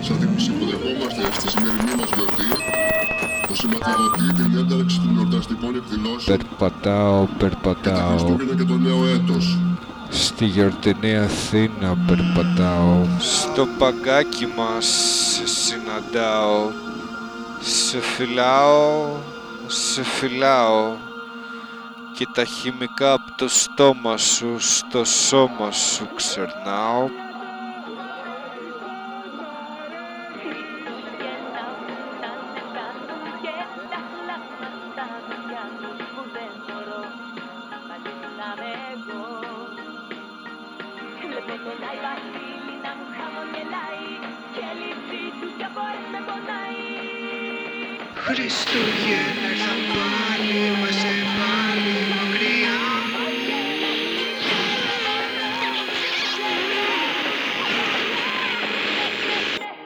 Σαν τύπους υποδεχόμαστε στη σημερινή μας γιορτή που σηματοδοτεί την ένταρξη των εορταστικών εκδηλώσεων Περπατάω τα Χριστούγεννα και το νέο έτος. στη γιορτινή Αθήνα, περπατάω στο παγκάκι μας, σε συναντάω, σε φυλάω και τα χημικά από το στόμα σου στο σώμα σου ξερνάω. Χριστούγεννα ήρθαν πάλι, μαζεύουν